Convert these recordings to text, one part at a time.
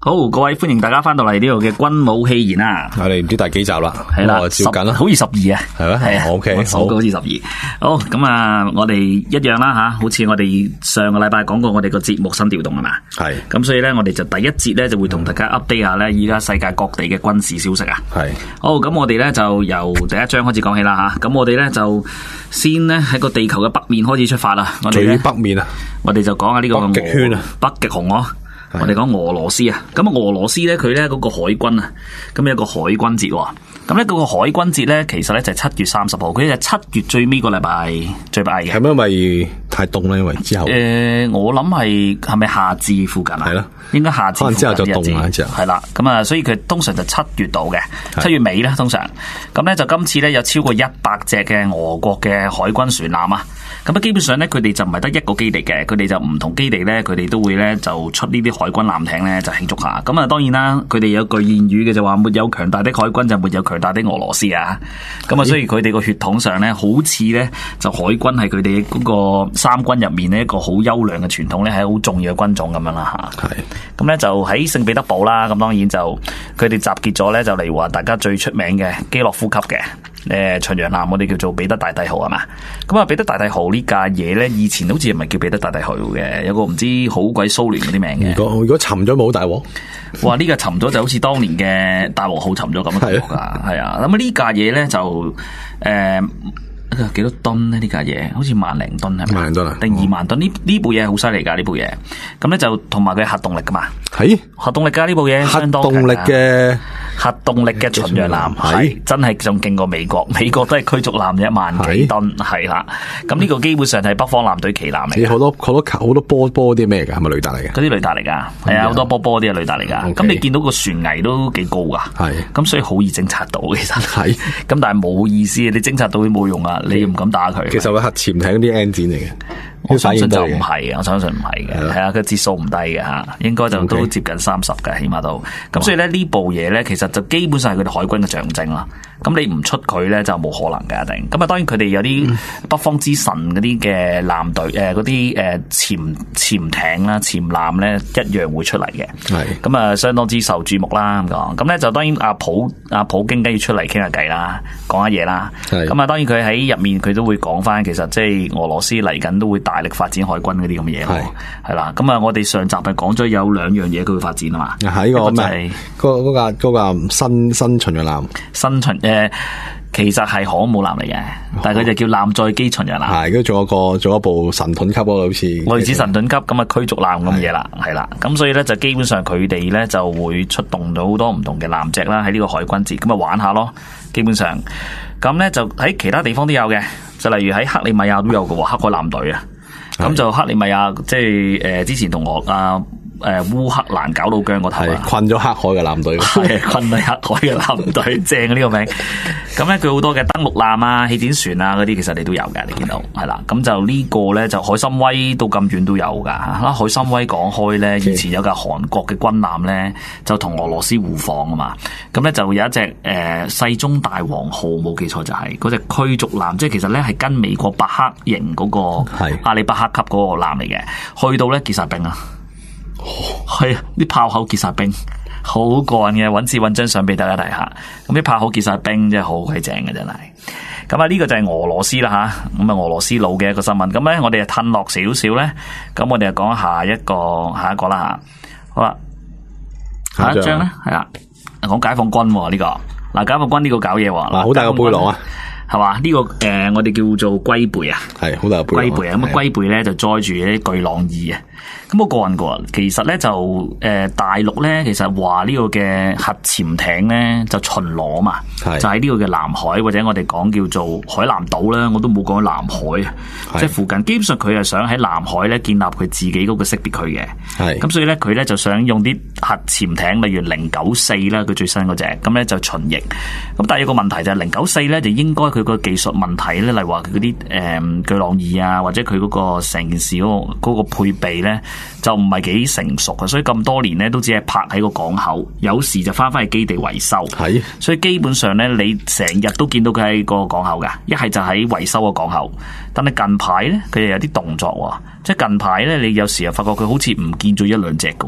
好，各位歡迎大家翻到嚟呢度嘅軍武戲言啊！ 我哋唔知第幾集啦， 係啦， 照緊啦， 好似12啊， 係咩？ 係啊 ，OK， 數好似12。好，咁啊，我哋一樣啦吓，好似我哋上個禮拜講過，我哋個節目新調動係嘛？ 係。 咁所以咧，我哋就第一節咧就會同大家 update 下咧，依家世界各地嘅軍事消息啊。 係。 好，咁我哋咧就由第一章開始講起啦吓。咁我哋咧就先咧喺個地球嘅北面開始出發啦。我哋最北面啊， 我哋就講下呢個北極圈啊， 北極熊咯。我哋講俄羅斯啊，咁俄羅斯咧佢咧嗰個海軍啊，咁有個海軍節喎，咁咧嗰個海軍節咧其實咧就係7月30號，佢就7月最尾個禮拜最尾嘅。 係咪因為太凍咧？因為之後我諗係咪夏至附近啊？ 係咯， 應該夏至附近之後就凍啦，之後係啦，咁啊，所以佢通常就7月度嘅，7月尾咧通常，咁咧就今次咧有超過100隻嘅俄國嘅海軍船艦啊。咁啊，基本上咧，佢哋就唔係得一個基地嘅，佢哋就唔同基地咧，佢哋都會咧就出呢啲海軍艦艇咧，就慶祝下。咁啊，當然啦，佢哋有句諺語嘅就話，沒有強大的海軍就沒有強大的俄羅斯啊。咁啊，所以佢哋個血統上咧，好似咧就海軍係佢哋嗰個三軍入面呢一個好優良嘅傳統咧，係好重要嘅軍種咁樣啦嚇。係。咁咧就喺聖彼得堡啦，咁當然就佢哋集結咗咧，就例如話大家最出名嘅基洛夫級嘅。巡洋艦我哋叫做彼得大帝號係嘛？咁啊，彼得大帝號呢架嘢咧，以前好似唔係叫彼得大帝號嘅，有個唔知好鬼蘇聯嗰啲名嘅。 如果沉咗冇大鑊？ 哇！呢個沉咗就好似當年嘅大和號沉咗咁嘅感覺㗎，係啊。咁呢架嘢咧就幾多噸咧？呢架嘢好似10000零噸係咪？10000零噸啊？定20000噸？呢部嘢好犀利㗎，呢部嘢。咁咧就同埋佢核動力㗎嘛？係核動力㗎呢部嘢， 核動力嘅。 核動力嘅巡洋艦係真係仲勁過美國，美國都係驅逐艦10000幾噸，係啦。咁呢個基本上係北方艦隊旗艦嚟。好多波啲咩㗎？係咪雷達嚟㗎？ 嗰啲雷達嚟㗎，係啊，好多波啲係雷達嚟㗎。咁你見到個船危都幾高㗎，係。咁所以好易偵察到其實係。咁但係冇意思，你偵察到都冇用啊，你又唔敢打佢。 其實個核潛艇啲 engine 嚟嘅。 我相信就唔係嘅，我相信唔係嘅，係啊，佢節數唔低嘅嚇，應該就都接近30嘅，起碼都。咁所以咧呢部嘢咧，其實就基本上係佢哋海軍嘅象徵啦。咁你唔出佢咧就冇可能嘅一定。咁啊當然佢哋有啲北方之神嗰啲嘅艦隊嗰啲潛艇啦、潛艦咧一樣會出嚟嘅。係。咁啊相當之受注目啦咁講。咁咧就當然阿普京梗要出嚟傾下偈啦，講下嘢啦。係。咁啊當然佢喺入面佢都會講翻，其實即係俄羅斯嚟緊都會大力發展海軍嗰啲咁嘅嘢咯。係啦。咁啊我哋上集係講咗有2樣嘢佢會發展啊嘛。 係個咩？嗰個新巡洋艦。 其實係航母艦嚟嘅，但係佢就叫艦載機巡洋艦。係，跟住仲有一部神盾級好似類似神盾級咁啊驅逐艦咁嘅嘢啦，係啦。咁所以咧就基本上佢哋咧就會出動到好多唔同嘅艦隻啦，喺呢個海軍節咁啊玩下咯。基本上咁咧就喺其他地方都有嘅，就例如喺克里米亞都有嘅喎，黑海艦隊啊。咁就克里米亞即係之前同烏克蘭搞到僵個頭啊， 困咗黑海嘅艦隊， 係困喺黑海嘅艦隊，正啊呢個名。咁咧佢好多嘅登陸艦啊、氣墊船啊嗰啲，其實你都有嘅，你見到係啦。咁就呢個咧就海參崴到咁遠都有噶嚇。海參崴講開咧，以前有架韓國嘅軍艦咧，就同俄羅斯互放啊嘛。咁咧就有一隻世宗大王號，冇記錯就係嗰隻驅逐艦，即係其實咧係跟美國伯克型嗰個阿里伯克級嗰個艦嚟嘅，去到咧傑薩兵啊。係啊，啲炮口傑薩兵好過癮嘅，揾次揾張相俾大家睇下。咁啲炮口傑薩兵真係好鬼正嘅，真係。咁啊呢個就係俄羅斯啦吓，咁啊俄羅斯佬嘅一個新聞。咁咧我哋就褪落少少咧，咁我哋就講下一個啦吓。好啦，下一張咧係啦，講解放軍呢個。嗱，解放軍呢個搞嘢喎， 好大個背囊啊！ 係嘛？呢個我哋叫做龜背啊， 係好大個龜背啊。咁啊龜背咧就載住啲巨浪2啊。咁我個人個其實咧就大陸咧其實話呢個嘅核潛艇咧就巡邏啊嘛，就喺呢個嘅南海或者我哋講叫做海南島啦，我都冇講南海啊，即係附近。基本上佢係想喺南海咧建立佢自己嗰個識別區嘅。係咁所以咧佢咧就想用啲核潛艇，例如094啦，佢最新嗰隻咁咧就巡弋。咁但係有個問題就係094咧就應該佢個技術問題咧，例如話佢嗰啲巨浪2啊，或者佢嗰個成件事嗰個配備咧。就唔係幾成熟嘅，所以咁多年咧都只係泊喺個港口，有時就翻去基地維修。係，所以基本上咧，你成日都見到佢喺個港口㗎，一係就喺維修個港口。但係近排咧，佢又有啲動作喎，即係近排咧，你有時又發覺佢好似唔見咗1兩隻嘅喎。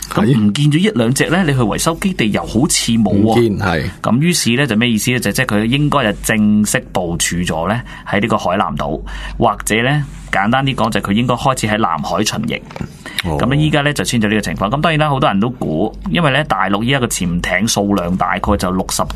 咁唔見咗一兩隻咧，你去維修基地又好似冇喎。 係咁於是咧就咩意思咧？就即係佢應該就正式部署咗咧喺呢個海南島，或者咧簡單啲講就係佢應該開始喺南海巡弋。咁咧依家咧就出現咗呢個情況。咁當然啦，好多人都估，因為咧大陸依家個潛艇數量大概就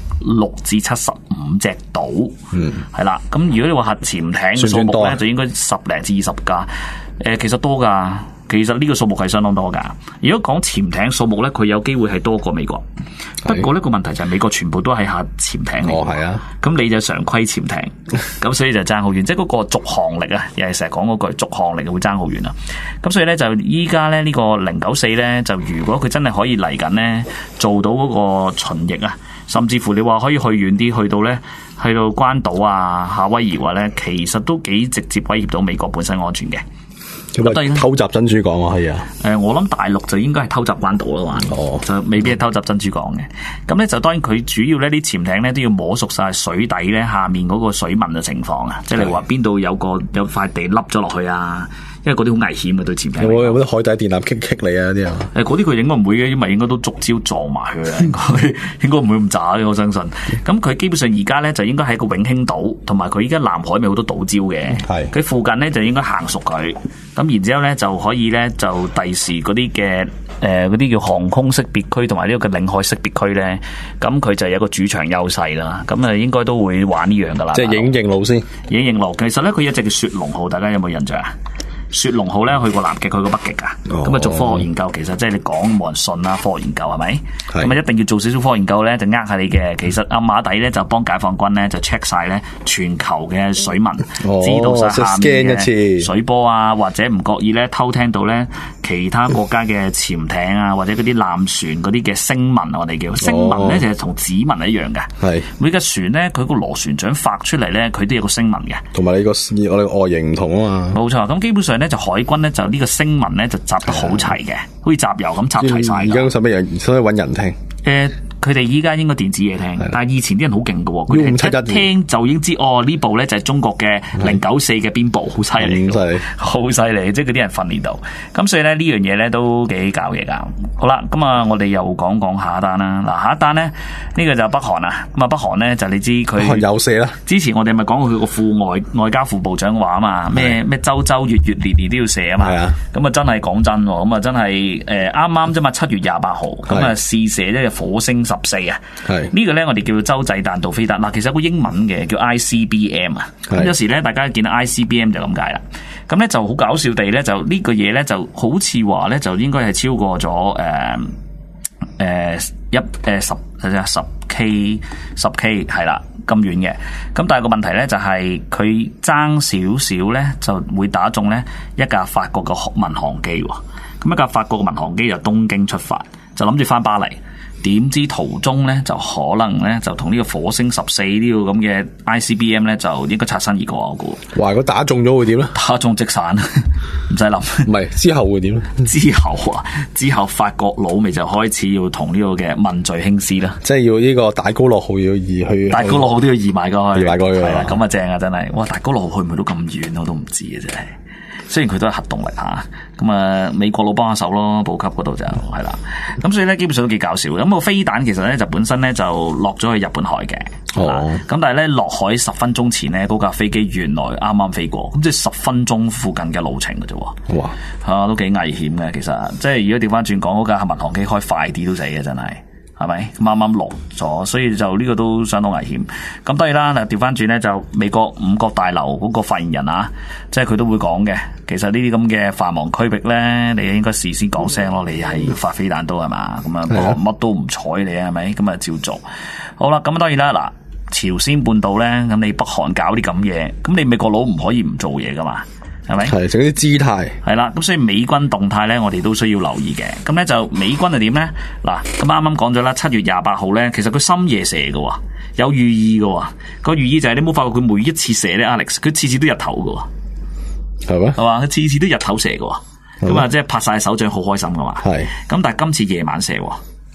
66至75隻到，係啦。咁如果你話核潛艇嘅數目咧，就應該10零至20架。其實多㗎。其實呢個數目係相當多㗎。如果講潛艇數目咧，佢有機會係多過美國。不過呢個問題就係美國全部都係核潛艇嚟。 係啊。咁你就常規潛艇，咁所以就爭好遠。即係嗰個續航力啊，又係成日講嗰句續航力會爭好遠啊。咁所以咧就依家咧呢個094咧，就如果佢真係可以嚟緊咧做到嗰個巡弋啊，甚至乎你話可以去遠啲，去到關島啊、夏威夷話咧，其實都幾直接威脅到美國本身安全嘅。 偷襲珍珠港啊，係啊！ 我諗大陸就應該係偷襲關島啦，就未必係偷襲珍珠港嘅。咁咧就當然佢主要呢啲潛艇咧都要摸熟晒水底咧下面嗰個水文嘅情況啊，即係你話邊度有塊地凹咗落去啊，因為嗰啲好危險嘅對潛艇。 有冇啲海底電纜棘你啊啲啊？ 嗰啲佢應該唔會嘅，因為應該都逐朝撞埋去啦，應該唔會咁渣嘅，我相信。咁佢基本上而家咧就應該喺個永興島，同埋佢依家南海咪好多島礁嘅，佢附近咧就應該行熟佢。咁然之後咧就可以咧就第時嗰啲嘅嗰啲叫航空識別區同埋呢個嘅領海識別區咧，咁佢就有個主場優勢啦。咁應該都會玩呢樣噶啦。 即係影認路先， 影認路。其實咧佢有一隻叫雪龍號，大家有冇印象啊？雪龍號咧去過南極，去過北極噶，咁啊做科學研究，其實即係你講冇人信啦，科學研究係咪？咁啊一定要做少少科學研究咧，就呃下你嘅。其實暗馬底咧就幫解放軍咧就 check 晒咧全球嘅水文，知道晒下面嘅水波啊，或者唔覺意咧偷聽到咧其他國家嘅潛艇啊，或者嗰啲艦船嗰啲嘅聲紋，我哋叫聲紋咧就係同指紋一樣嘅。係每架船咧，佢個螺旋槳發出嚟咧，佢都有個聲紋嘅。同埋你我哋外形唔同啊嘛。冇錯，咁基本上咧就海軍咧就呢個聲紋咧就集得好齊嘅，好似集郵咁集齊晒。而家使乜人？使乜搵人聽？佢哋依家應該電子嘢聽，但係以前啲人好勁㗎喎，佢哋一聽就已經知呢部咧就係中國嘅094嘅邊部，好犀利，好犀利，即係嗰啲人訓練到。咁所以咧呢樣嘢咧都幾搞嘢㗎。好啦，咁啊我哋又講下一單啦。嗱，下一單咧呢個就係北韓啊。咁啊北韓咧就你知佢有射啦。之前我哋咪講過佢個副外交副部長話啊嘛，咩周月年都要射啊嘛。咁啊真係講真喎，咁啊真係啱啱啫嘛，7月28號咁啊試射咧火星14啊，呢個咧我哋叫做洲際彈道飛彈。嗱，其實有個英文嘅叫 ICBM 啊，咁有時咧大家見到 ICBM 就咁解啦。咁咧就好搞笑地咧，就呢個嘢咧就好似話咧就應該係超過咗10K 係啦咁遠嘅。咁但係個問題咧就係佢爭少少咧就會打中咧一架法國嘅民航機喎。咁一架法國嘅民航機由東京出發，就諗住翻巴黎。點知途中咧就可能咧就同呢個火星14呢個咁嘅 ICBM 咧就應該擦身而過，我估。哇！如果打中咗會點咧？打中即散，唔使諗。唔係之後會點咧？之後法國佬咪就開始要同呢個嘅問罪興師啦。即係要呢個大高樂號要移去。大高樂號都要移埋過去。移埋過去。係啦，咁啊正啊，真係。哇！大高樂號去唔去到咁遠我都唔知啊，真係。雖然佢都係核動力嚇，咁啊美國佬幫下手咯，補給嗰度就係啦。咁所以咧基本上都幾搞笑。咁個飛彈其實咧就本身咧就落咗去日本海嘅。咁但係咧落海10分鐘前咧嗰架飛機原來啱啱飛過，咁即係10分鐘附近嘅路程嘅啫。哇！都幾危險嘅，其實即係如果調翻轉講嗰架民航機開快啲都死嘅，真係。係咪啱啱落咗？所以就呢個都相當危險。咁當然啦，嗱調翻轉咧，就美國5角大樓嗰個發言人啊，即係佢都會講嘅。其實呢啲咁嘅繁忙區域咧，你應該事先講聲咯，你係要發飛彈刀係嘛？咁啊，乜都唔睬你係咪？咁啊照做。好啦，咁當然啦，嗱朝鮮半島咧，咁你北韓搞啲咁嘢，咁你美國佬唔可以唔做嘢噶嘛？係咪？係整啲姿態。係啦，咁所以美軍動態咧，我哋都需要留意嘅。咁咧就美軍係點咧？嗱，咁啱啱講咗啦，7月28號咧，其實佢深夜射嘅，有寓意嘅。個寓意就係你冇發覺佢每一次射咧 ，Alex， 佢次次都日頭嘅，係咩？係嘛，佢次次都日頭射嘅，咁啊，即係拍晒手掌好開心嘅嘛。係。咁但係今次夜晚射，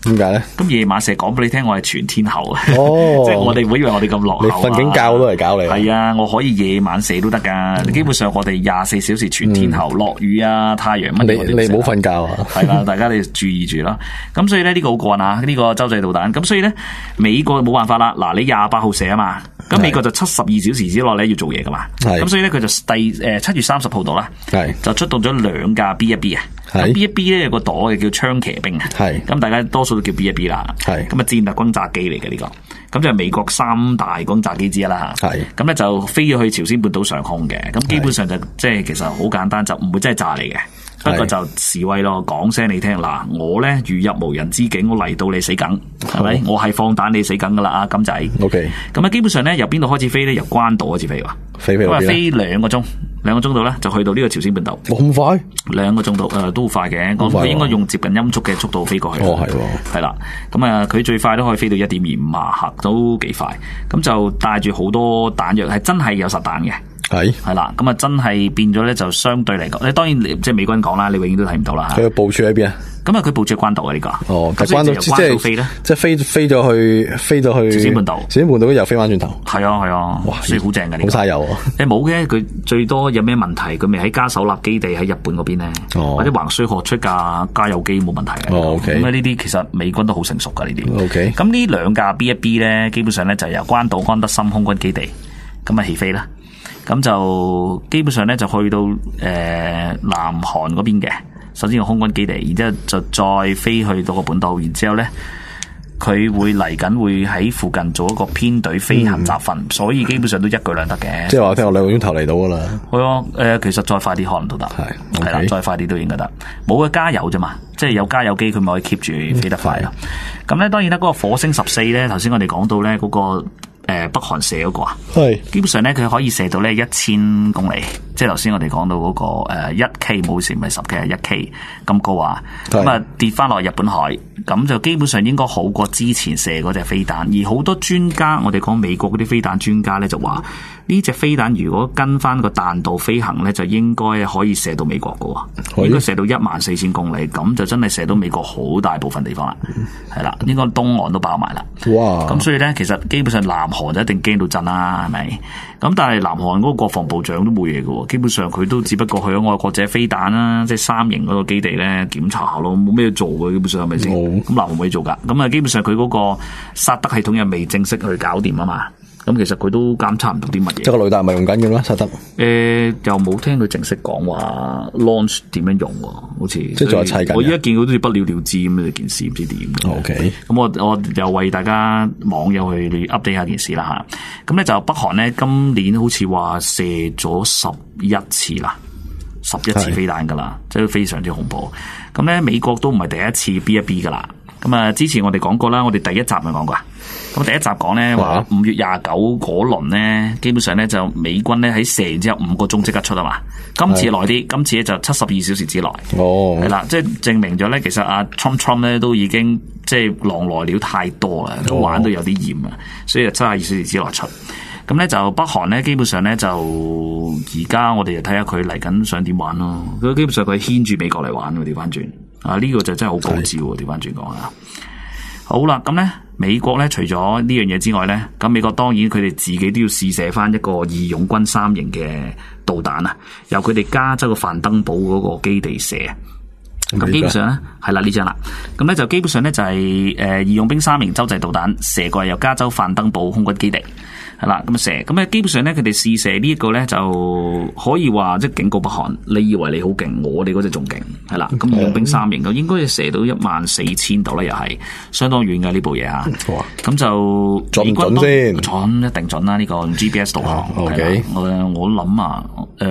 點解咧？ 咁夜晚成日講俾你聽，我係全天候啊！ 哦， 即係我哋唔好以為我哋咁落後。 你瞓緊覺都嚟搞你。 係啊，我可以夜晚射都得噶。基本上我哋24小時全天候，落雨啊、太陽乜嘢。 你唔好瞓覺啊！ 係啦，大家你注意住啦。咁所以咧呢個好過癮啊！呢個洲際導彈。咁所以咧美國冇辦法啦。嗱，你28號射啊嘛。咁美國就72小時之內咧要做嘢噶嘛。咁所以咧佢就7月30號度啦，就出動咗2架 B-1B 啊。B-1B 咧有個朵嘅叫槍騎兵啊。咁大家多數都叫 B-1B 啦。咁啊戰略轟炸機嚟嘅呢個。咁就係美國3大轟炸機之一啦嚇。咁咧就飛咗去朝鮮半島上空嘅。咁基本上就即係其實好簡單，就唔會真係炸你嘅。不過就示威咯，講聲你聽嗱，我咧如入無人之境，我嚟到你死梗，係咪？我係放彈你死梗噶啦啊，金仔。OK。咁啊，基本上咧由邊度開始飛咧？由關島開始飛喎。飛咁啊，飛2個鐘度咧，就去到呢個朝鮮半島。咁快？2個鐘度都好快嘅。佢應該用接近音速嘅速度飛過去。哦，係喎。係啦。咁啊，佢最快都可以飛到1.25馬赫，都幾快。咁就帶住好多彈藥，係真係有實彈嘅。係啦，咁啊真係變咗咧，就相對嚟講，你當然即係美軍講啦，你永遠都睇唔到啦。佢嘅部署喺邊啊？咁啊，佢部署喺關島啊呢個。哦，關島即係飛咧，即係飛咗去朝鮮半島。朝鮮半島又飛翻轉頭。係啊，哇，所以好正嘅呢個。好嘥油啊！你冇嘅，佢最多有咩問題？佢咪喺加手納基地喺日本嗰邊咧，或者橫須賀出架加油機冇問題嘅。咁啊呢啲其實美軍都好成熟噶呢啲。OK。咁呢2架 B-1B 咧，基本上咧就由關島安德森空軍基地咁啊起飛啦。咁就基本上咧就去到南韓嗰邊嘅，首先個空軍基地，然之後就再飛去到個本島，然之後咧佢會嚟緊會喺附近做一個編隊飛行集訓，所以基本上都一舉兩得嘅。即係話聽我2個鐘頭嚟到噶啦。係啊，其實再快啲可能都得，係啦，再快啲都應該得。冇嘅加油啫嘛，即係有加油機佢咪可以 keep 住飛得快咯。咁咧當然啦，嗰個火星14咧，頭先我哋講到咧嗰個。北韓射嗰個啊，基本上咧佢可以射到咧1000公里，即係頭先我哋講到嗰個1K 冇事唔係10嘅1K 咁高啊，咁啊跌翻落日本海，咁就基本上應該好過之前射嗰隻飛彈。而好多專家，我哋講美國嗰啲飛彈專家咧就話呢隻飛彈如果跟翻個彈道飛行咧，就應該可以射到美國噶，應該射到14000公里，咁就真係射到美國好大部分地方啦，係啦，應該東岸都爆埋啦。哇！咁所以咧，其實基本上南韓就一定驚到震啦，係咪？咁但係南韓嗰個國防部長都冇嘢嘅，基本上佢都只不過去咗愛國者飛彈啦，即係三型嗰個基地咧檢查下咯，冇咩做嘅，基本上係咪先？咁南韓冇嘢做噶，咁啊基本上佢嗰個薩德系統又未正式去搞掂啊嘛。咁其實佢都監察唔到啲乜嘢。即係個雷達係咪用緊嘅咩？薩德？又冇聽佢正式講話 launch 點樣用喎，好似即係仲係砌緊。我而家見到都似不了了之咁嘅件事，唔知點。OK。咁我又為大家網友去 update 下件事啦嚇。咁咧就北韓咧今年好似話射咗11次啦，11次飛彈㗎啦，即係非常之恐怖。咁咧美國都唔係第一次 B-1B 㗎啦。咁啊，之前我哋講過啦，我哋第一集咪講過啊。咁第一集講咧話5月29嗰輪咧，基本上咧就美軍咧喺射完之後5個鐘即刻出啊嘛。今次耐啲，今次咧就72小時之內。哦，係啦，即係證明咗咧，其實阿 Trump 咧都已經即係狼來料太多啦，都玩到有啲厭啊，所以就72小時之內出。咁咧就北韓咧，基本上咧就而家我哋就睇下佢嚟緊想點玩咯。佢基本上佢牽住美國嚟玩喎，調翻轉啊，呢個就真係好高招喎，調翻轉講啊。好啦，咁咧美國咧除咗呢樣嘢之外咧，咁美國當然佢哋自己都要試射翻一個義勇軍3型嘅導彈啊，由佢哋加州嘅范登堡嗰個基地射。咁基本上咧係啦呢張啦，咁咧就基本上咧就係義勇兵3型洲際導彈射過嚟由加州范登堡空軍基地。係啦，咁啊射，咁咧基本上咧，佢哋試射呢一個咧，就可以話即係警告北韓，你以為你好勁，我哋嗰隻仲勁，係啦。咁義勇兵3型，應該係射到14000度啦，又係相當遠嘅呢部嘢嚇。咁就準唔準先？準，一定準啦！呢個用 GPS 導航。OK，我諗啊，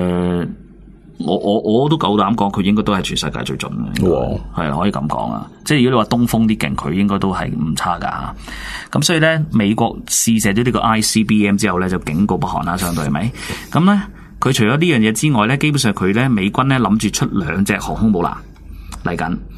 我都夠膽講，佢應該都係全世界最準嘅，係可以咁講啊！即係如果你話東風啲勁，佢應該都係唔差噶。咁所以咧，美國試射咗呢個 ICBM 之後咧，就警告北韓啦，相對係咪？咁咧，佢除咗呢樣嘢之外咧，基本上佢咧美軍咧諗住出2隻航空母艦嚟緊。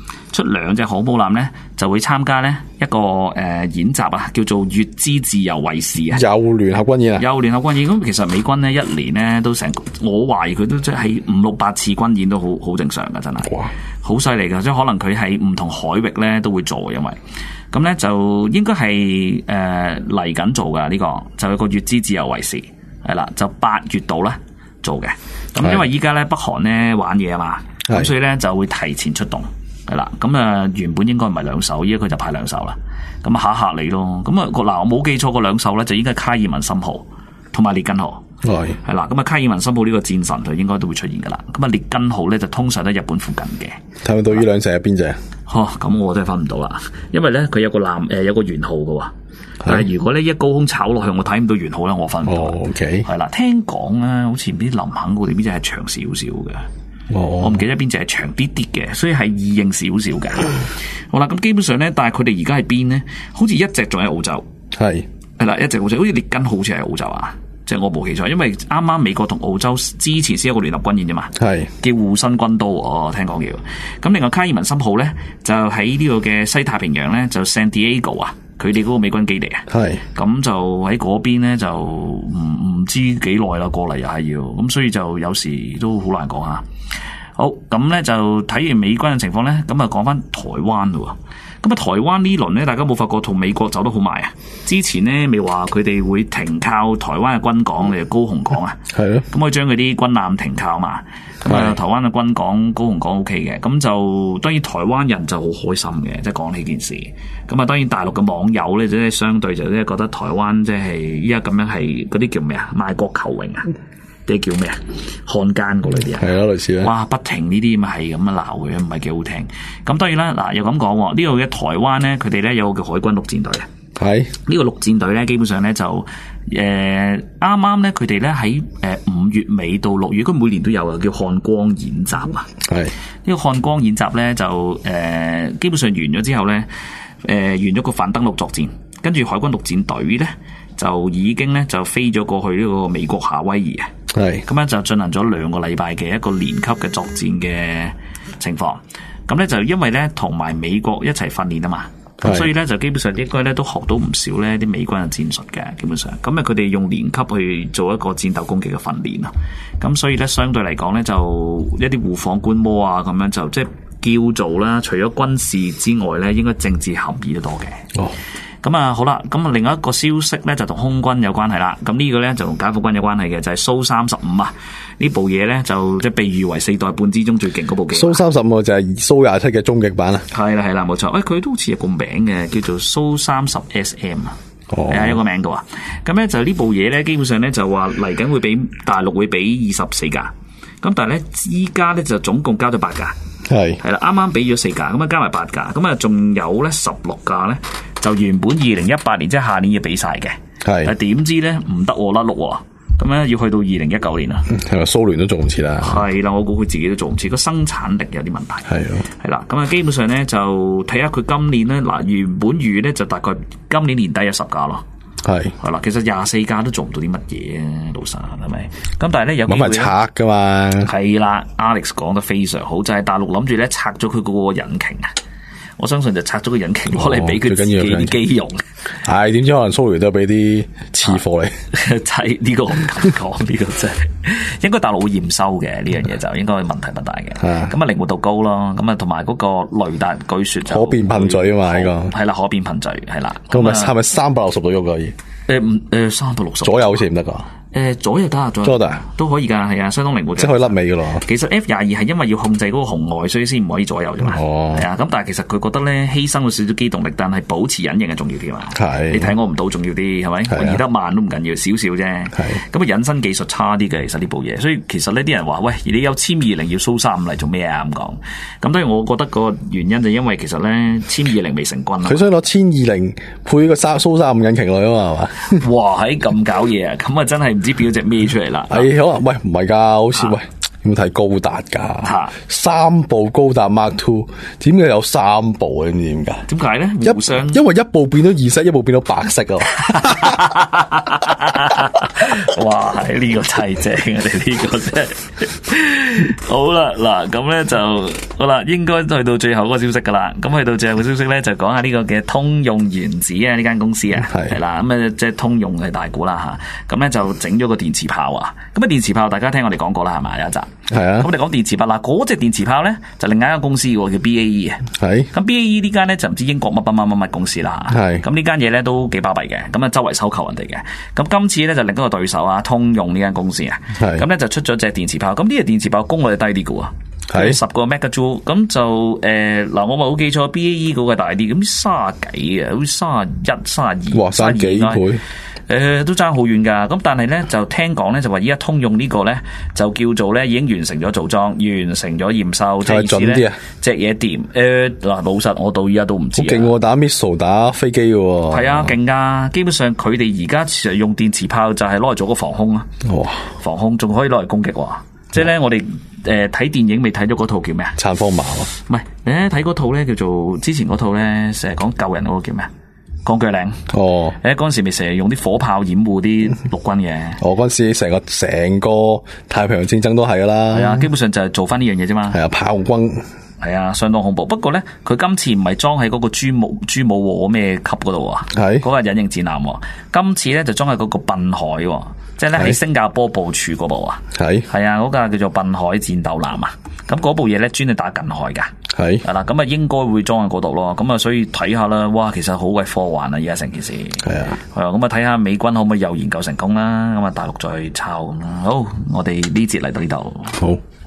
出2隻航母艦咧，就會參加咧一個演習啊，叫做乙支自由衛士啊， 有聯合軍演啊， 有聯合軍演。咁其實美軍咧一年咧都我懷疑佢都即係5、6、8次軍演都好正常噶，真係， 哇， 好犀利噶，即係可能佢喺唔同海域咧都會做，因為咁咧就應該係嚟緊做噶呢個，就有個乙支自由衛士係啦，就8月度咧做嘅。咁因為依家咧北韓咧玩嘢啊嘛，咁所以咧就會提前出動。係啦，咁原本應該唔係2艘，依家佢就派2艘啦。咁嚇你咯。咁嗱，我冇記錯個2艘咧，就應該係卡爾文森號同埋列根號。係啦，咁卡爾文森號呢個戰神就應該都會出現噶啦。咁列根號咧就通常喺日本附近嘅。睇唔到呢2隻係邊隻？咁我真係分唔到啦，因為咧佢有個有個元號噶喎。但係如果呢一高空炒落去，我睇唔到元號咧，我分唔到。OK。係啦，聽講咧，好似唔知林肯嗰邊隻係長少少嘅。我唔記得邊隻係長啲啲嘅，所以係易認少少嘅。好啦，咁基本上咧，但係佢哋而家係邊咧？好似一隻仲喺澳洲，係啦，一隻澳洲，好似列根好似係澳洲啊，即係我冇記錯，因為啱啱美國同澳洲之前先有個聯合軍演啫嘛，係叫護身軍刀，我聽講叫。咁另外卡爾文森號咧，就喺呢個嘅西太平洋咧，就 San Diego 啊，佢哋嗰個美軍基地啊，係咁就喺嗰邊咧就唔知幾耐啦，過嚟又係要，咁所以就有時都好難講啊。好，咁咧就睇完美軍嘅情況咧，咁啊講翻台灣咯。咁啊台灣呢輪咧，大家冇發覺同美國走得好埋啊？之前咧未話佢哋會停靠台灣嘅軍港，你高雄港啊，係咯，咁可以將佢啲軍艦停靠嘛。咁啊台灣嘅軍港高雄港 OK 嘅，咁就當然台灣人就好開心嘅，即係講呢件事。咁啊當然大陸嘅網友咧，即係相對就咧覺得台灣即係依家咁樣係嗰啲叫咩啊？賣國求榮啊！啲叫咩啊？漢奸嗰類啲啊，係咯，類似咧。哇，不停呢啲咪係咁樣鬧佢，唔係幾好聽。咁當然啦，嗱又咁講，呢度嘅台灣咧，佢哋咧有個叫海軍陸戰隊啊。係呢個陸戰隊咧，基本上咧就啱啱咧，佢哋咧喺5月尾到6月，佢每年都有嘅叫漢光演習啊。係呢個漢光演習咧，就基本上完咗之後咧，完咗個反登陸作戰，跟住海軍陸戰隊咧就已經咧就飛咗過去呢個美國夏威夷啊。係咁樣就進行咗2個禮拜嘅一個連級嘅作戰嘅情況，咁咧就因為咧同埋美國一齊訓練啊嘛，咁所以咧就基本上應該咧都學到唔少咧啲美軍嘅戰術嘅，基本上咁啊佢哋用連級去做一個戰鬥攻擊嘅訓練啊，咁所以咧相對嚟講咧就一啲互訪觀摩啊咁樣就即係叫做啦，除咗軍事之外咧，應該政治含義都多嘅。哦。咁啊，好啦，咁啊，另外一個消息咧就同空軍有關係啦。咁呢個咧就同解放軍有關係嘅，就係蘇35啊。呢部嘢咧就即係被譽為4代半之中最勁嗰部機。蘇35就係蘇27嘅終極版啦。係啦，冇錯。佢都好似有個名嘅，叫做蘇30 SM 啊。哦，係啊，有個名度啊。咁咧就呢部嘢咧，基本上咧就話嚟緊會俾大陸會俾24架。咁但係咧依家咧就總共交咗8架。係啦，啱啱俾咗4架，咁啊加埋8架，咁啊仲有咧16架咧，就原本2018年即係下年要俾晒嘅，係，但點知咧唔得喎，甩碌喎，咁咧要去到2019年啦。係啦，蘇聯都做唔切啦。係啦，我估佢自己都做唔切，個生產力有啲問題。係咯，係啦，咁啊基本上咧就睇下佢今年咧嗱，原本預咧就大概今年年底有10架咯。係啦，其實24架都做唔到啲乜嘢啊，老實係咪？咁但係咧有機會拆噶嘛？係啦 ，Alex 講得非常好，就係大陸諗住咧拆咗佢嗰個引擎啊！我相信就拆咗個引擎攞嚟俾佢自己啲機用。係點知可能蘇聯都俾啲次貨你？係呢個我唔敢講，呢個真係應該大陸會驗收嘅呢樣嘢，就應該問題不大嘅。咁啊靈活度高咯，咁啊同埋嗰個雷達據說就可變噴嘴啊嘛，呢個係啦，可變噴嘴係啦。咁咪係咪360度喐可以？360左右好似唔得噶。左右得，左右得都可以噶，係啊，相當靈活嘅。即係可以甩尾噶咯。其實 F-22係因為要控制嗰個紅外，所以先唔可以左右啫嘛。哦，係啊，咁但係其實佢覺得咧，犧牲咗少少機動力，但係保持隱形係重要啲嘛。係，你睇我唔到重要啲，係咪？我移得慢都唔緊要，少少啫。係，咁啊隱身技術差啲嘅，其實呢部嘢。所以其實呢啲人話，喂，你有殲20要蘇35嚟做咩啊？咁講。咁當然我覺得個原因就因為其實咧殲20未成軍。佢想攞殲20配個蘇35引擎落去啊嘛，係嘛？哇，喺咁搞嘢啊！咁啊真係。唔知表隻咩出嚟啦？係可能喂唔係噶，好似喂有冇睇高達㗎？ 嚇 3部高達 Mark II，點解有3部啊？你知唔知點解？ 點解咧？互相因為一部變咗二色，一部變到白色啊！ 哇！呢個真係正啊！你呢個真係好啦，嗱咁咧就好啦，應該去到最後嗰個消息噶啦。咁去到最後嘅消息咧，就講下呢個嘅通用原子啊，呢間公司啊，係啦，咁啊即係通用係大股啦吓。咁咧就整咗個電磁炮啊。咁啊電磁炮大家聽我哋講過啦，係嘛有一集。係啊。咁我哋講電磁炮啦，嗰隻電磁炮咧就另外一間公司嘅叫 BAE 啊。係。咁 BAE 呢間咧就唔知英國乜公司啦。係。咁呢間嘢咧都幾巴閉嘅，咁啊周圍收購人哋嘅。咁今次咧就另一個對手啊，通用呢間公司啊。係。咁咧就出咗隻電磁炮，咁呢隻電磁炮功率係低啲嘅喎。係10個 megajoule，咁就嗱，我冇記錯 BAE 嗰個大啲，咁30幾啊，好似31、32， 哇，差幾倍。 都爭好遠噶，咁但係咧就聽講咧就話依家通用呢個咧就叫做咧已經完成咗組裝，完成咗驗收，即係準啲啊，隻嘢掂。嗱，老實我到依家都唔知。好勁喎，打 missile 打飛機嘅喎。係啊，勁噶，基本上佢哋而家其實用電磁炮就係攞嚟做個防空啊。哇！防空仲可以攞嚟攻擊喎。即係咧，我哋睇電影未睇咗嗰套叫咩啊？撐風馬咯。唔係，你睇嗰套咧叫做之前嗰套咧，成日講救人嗰個叫咩啊？鋼鋸嶺。哦。嗰陣時咪成日用啲火炮掩護啲陸軍嘅。哦，嗰陣時成個太平洋戰爭都係噶啦。係啊，基本上就係做翻呢樣嘢啫嘛。係啊，炮轟。係啊，相當恐怖。不過咧，佢今次唔係裝喺嗰個朱姆咩級嗰度啊？係。嗰個隱形戰艦。今次咧就裝喺嗰個濱海。即係咧喺新加坡部署嗰部啊，係啊，嗰架叫做濱海戰鬥艦啊，咁嗰部嘢咧專係打近海噶，係啦，咁啊應該會裝喺嗰度咯，咁啊所以睇下啦，哇，其實好鬼科幻啊，而家成件事係啊，咁啊睇下美軍可唔可以又研究成功啦，咁啊大陸再抄咁啦，好，我哋呢節嚟到呢度，好。